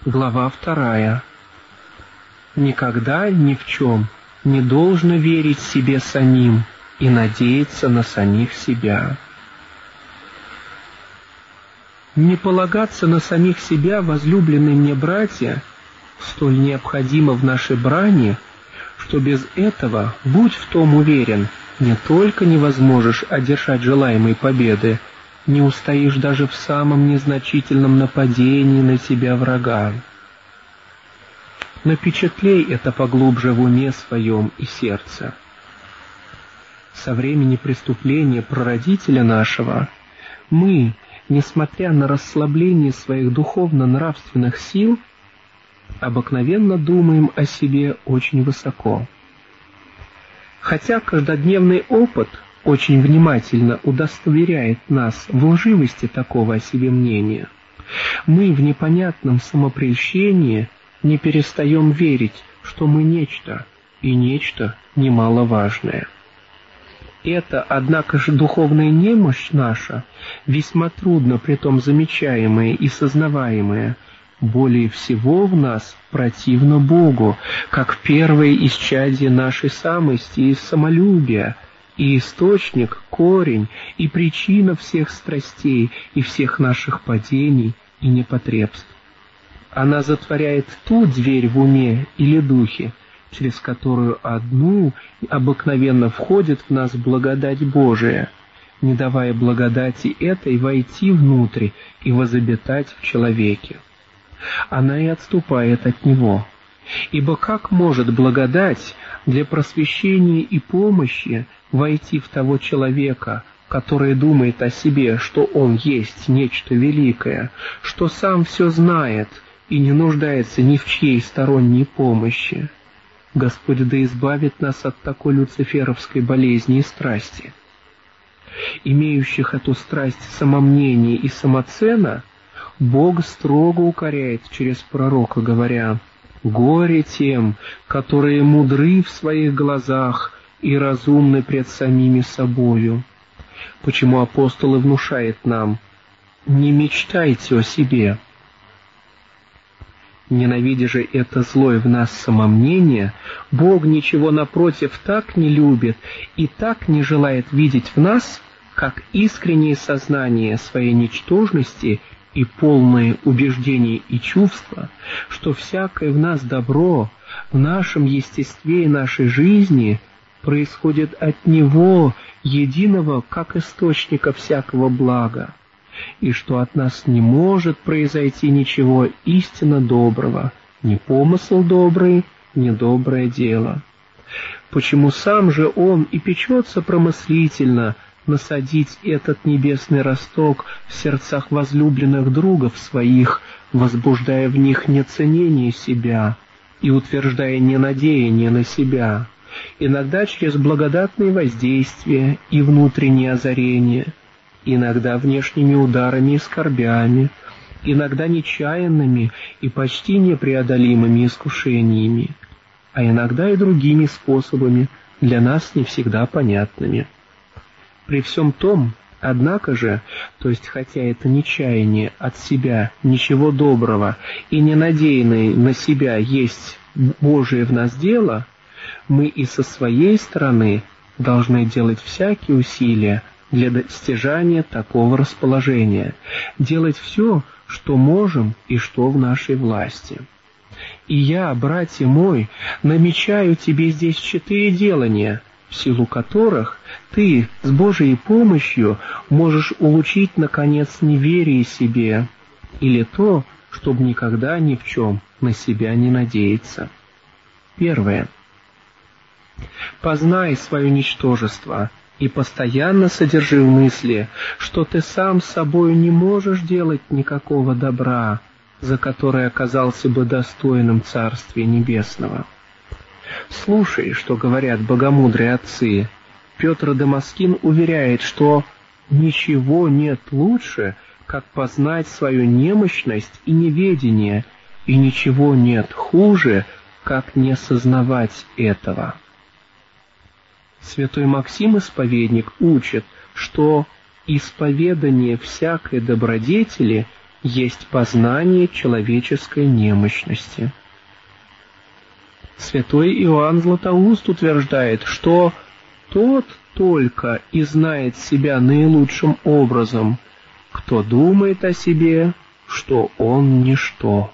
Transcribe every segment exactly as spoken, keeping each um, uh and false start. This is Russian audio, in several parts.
Глава вторая. Никогда ни в чем не должно верить себе самим и надеяться на самих себя. Не полагаться на самих себя, возлюбленные мне братья, столь необходимо в нашей брани, что без этого, будь в том уверен, не только не возможешь одержать желаемой победы, не устоишь даже в самом незначительном нападении на тебя врага. Напечатлей это поглубже в уме своем и сердце. Со времени преступления прародителя нашего мы, несмотря на расслабление своих духовно-нравственных сил, обыкновенно думаем о себе очень высоко. Хотя каждодневный опыт очень внимательно удостоверяет нас в лживости такого о себе мнения, мы в непонятном самопрельщении не перестаем верить, что мы нечто, и нечто немаловажное. Это, однако же, духовная немощь наша, весьма трудно притом замечаемая и сознаваемая, более всего в нас противно Богу, как первое исчадие нашей самости и самолюбия, и источник, корень и причина всех страстей и всех наших падений и непотребств. Она затворяет ту дверь в уме или духе, через которую одну обыкновенно входит в нас благодать Божия, не давая благодати этой войти внутрь и возобитать в человеке. Она и отступает от него. Ибо как может благодать для просвещения и помощи войти в того человека, который думает о себе, что он есть нечто великое, что сам все знает и не нуждается ни в чьей сторонней помощи? Господь да избавит нас от такой люциферовской болезни и страсти. Имеющих эту страсть самомнения и самоцена Бог строго укоряет через пророка, говоря: «Горе тем, которые мудры в своих глазах и разумны пред самими собою». Почему апостол и внушает нам: «Не мечтайте о себе». Ненавидя же это злое в нас самомнение, Бог ничего напротив так не любит и так не желает видеть в нас, как искреннее сознание своей ничтожности и полное убеждение и чувство, что всякое в нас добро, в нашем естестве и нашей жизни происходит от Него, единого, как источника всякого блага, и что от нас не может произойти ничего истинно доброго, ни помысл добрый, ни доброе дело. Почему сам же Он и печется промыслительно насадить этот небесный росток в сердцах возлюбленных другов своих, возбуждая в них неценение себя и утверждая ненадеяние на себя, иногда через благодатные воздействия и внутреннее озарение, иногда внешними ударами и скорбями, иногда нечаянными и почти непреодолимыми искушениями, а иногда и другими способами, для нас не всегда понятными. При всем том, однако же, то есть хотя это нечаяние от себя ничего доброго и ненадеянное на себя есть Божие в нас дело, мы и со своей стороны должны делать всякие усилия для достижения такого расположения, делать все, что можем и что в нашей власти. И я, братья мой, намечаю тебе здесь четыре делания, в силу которых ты с Божией помощью можешь улучшить, наконец, неверие себе, или то, чтобы никогда ни в чем на себя не надеяться. Первое. Познай свое ничтожество и постоянно содержи в мысли, что ты сам с собою не можешь делать никакого добра, за которое оказался бы достойным Царствия Небесного. Слушай, что говорят богомудрые отцы. Петр Дамаскин уверяет, что ничего нет лучше, как познать свою немощность и неведение, и ничего нет хуже, как не сознавать этого. Святой Максим Исповедник учит, что исповедание всякой добродетели есть познание человеческой немощности. Святой Иоанн Златоуст утверждает, что тот только и знает себя наилучшим образом, кто думает о себе, что он ничто.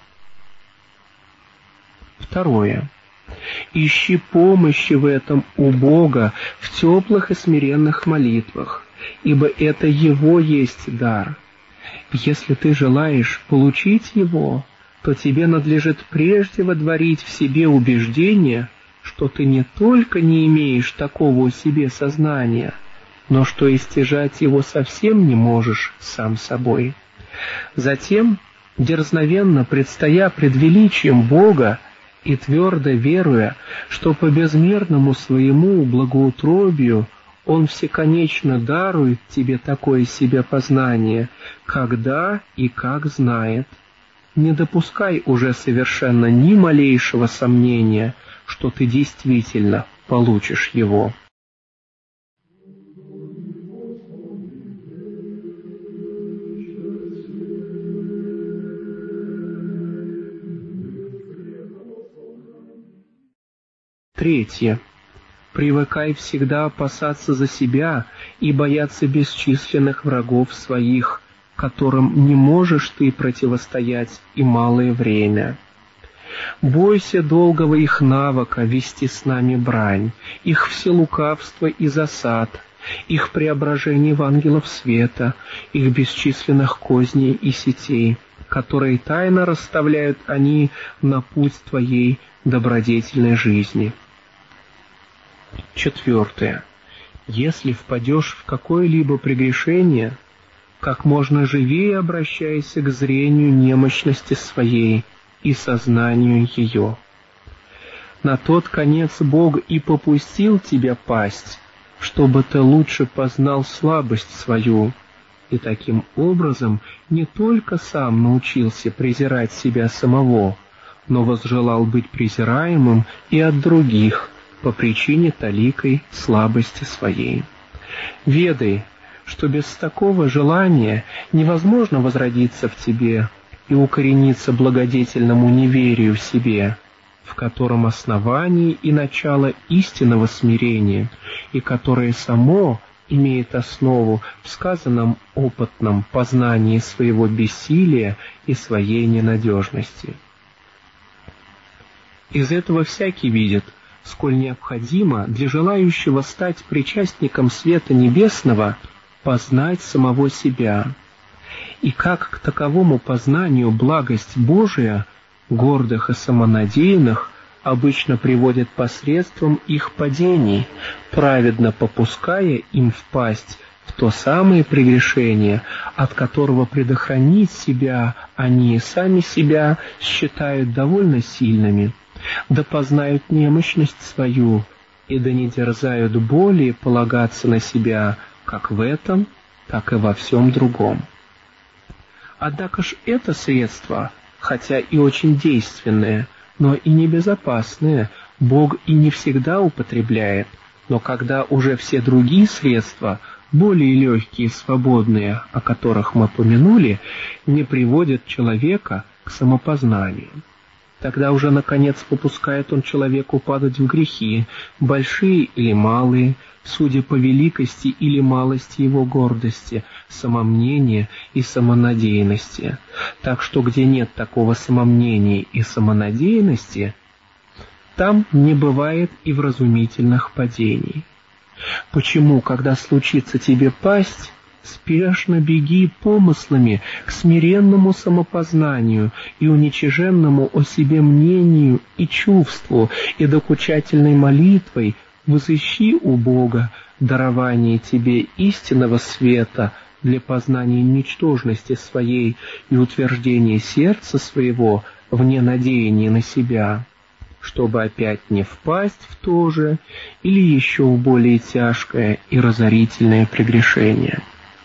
Второе. Ищи помощи в этом у Бога в теплых и смиренных молитвах, ибо это Его есть дар. Если ты желаешь получить его, то тебе надлежит прежде водворить в себе убеждение, что ты не только не имеешь такого у себе сознания, но что и стяжать его совсем не можешь сам собой. Затем, дерзновенно предстоя пред величием Бога и твердо веруя, что по безмерному своему благоутробию Он всеконечно дарует тебе такое себе познание, когда и как знает. Не допускай уже совершенно ни малейшего сомнения, что ты действительно получишь его. Третье. Привыкай всегда опасаться за себя и бояться бесчисленных врагов своих, которым не можешь ты противостоять и малое время. Бойся долгого их навыка вести с нами брань, их вселукавства и засад, их преображений в ангелов света, их бесчисленных козней и сетей, которые тайно расставляют они на путь твоей добродетельной жизни. Четвертое. Если впадешь в какое-либо прегрешение, как можно живее обращайся к зрению немощности своей и сознанию ее. На тот конец Бог и попустил тебя пасть, чтобы ты лучше познал слабость свою, и таким образом не только сам научился презирать себя самого, но возжелал быть презираемым и от других по причине таликой слабости своей. Ведай, что без такого желания невозможно возродиться в тебе и укорениться благодетельному неверию в себе, в котором основание и начало истинного смирения, и которое само имеет основу в сказанном опытном познании своего бессилия и своей ненадежности. Из этого всякий видит, сколь необходимо для желающего стать причастником света небесного познать самого себя, и как к таковому познанию благость Божия гордых и самонадеянных обычно приводит посредством их падений, праведно попуская им впасть в то самое прегрешение, от которого предохранить себя они сами себя считают довольно сильными, да познают немощность свою, и да не дерзают более полагаться на себя, как в этом, так и во всем другом. Однако ж это средство, хотя и очень действенное, но и небезопасное, Бог и не всегда употребляет, но когда уже все другие средства, более легкие и свободные, о которых мы помянули, не приводят человека к самопознанию. Тогда уже, наконец, попускает он человеку падать в грехи, большие или малые, судя по великости или малости его гордости, самомнения и самонадеянности. Так что где нет такого самомнения и самонадеянности, там не бывает и вразумительных падений. Почему, когда случится тебе пасть, спешно беги помыслами к смиренному самопознанию и уничиженному о себе мнению и чувству, и докучательной молитвой взыщи у Бога дарование тебе истинного света для познания ничтожности своей и утверждения сердца своего в ненадеянии на себя, чтобы опять не впасть в то же или еще в более тяжкое и разорительное прегрешение.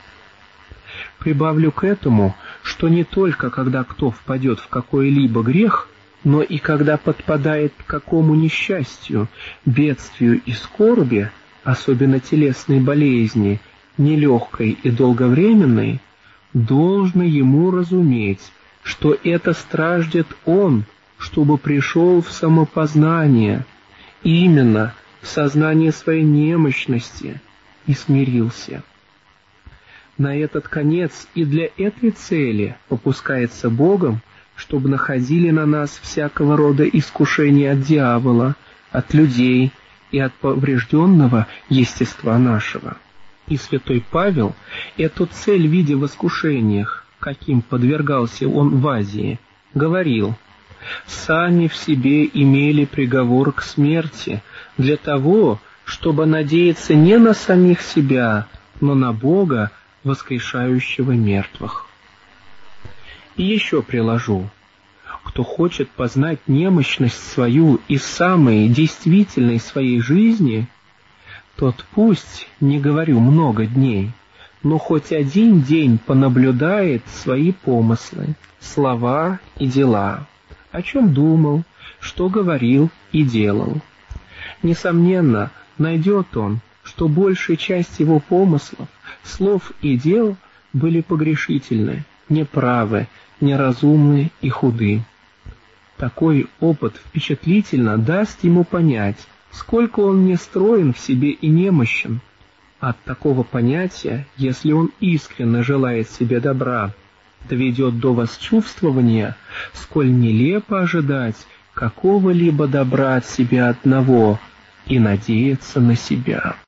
Прибавлю к этому, что не только когда кто впадет в какой-либо грех, но и когда подпадает к какому несчастью, бедствию и скорби, особенно телесной болезни, нелегкой и долговременной, должно ему разуметь, что это страждет он, чтобы пришел в самопознание, именно в сознание своей немощности, и смирился. На этот конец и для этой цели попускается Богом, чтобы находили на нас всякого рода искушения от дьявола, от людей и от поврежденного естества нашего. И святой Павел эту цель, видя в искушениях, каким подвергался он в Азии, говорил: «Сами в себе имели приговор к смерти для того, чтобы надеяться не на самих себя, но на Бога, воскрешающего мертвых». И еще приложу: кто хочет познать немощность свою и самой действительной своей жизни, тот пусть, не говорю много дней, но хоть один день понаблюдает свои помыслы, слова и дела, о чем думал, что говорил и делал. Несомненно, найдет он, что большая часть его помыслов, слов и дел были погрешительны, неправы, неразумны и худы. Такой опыт впечатлительно даст ему понять, сколько он нестроен в себе и немощен. От такого понятия, если он искренне желает себе добра, доведет до восчувствования, сколь нелепо ожидать какого-либо добра от себя одного и надеяться на себя.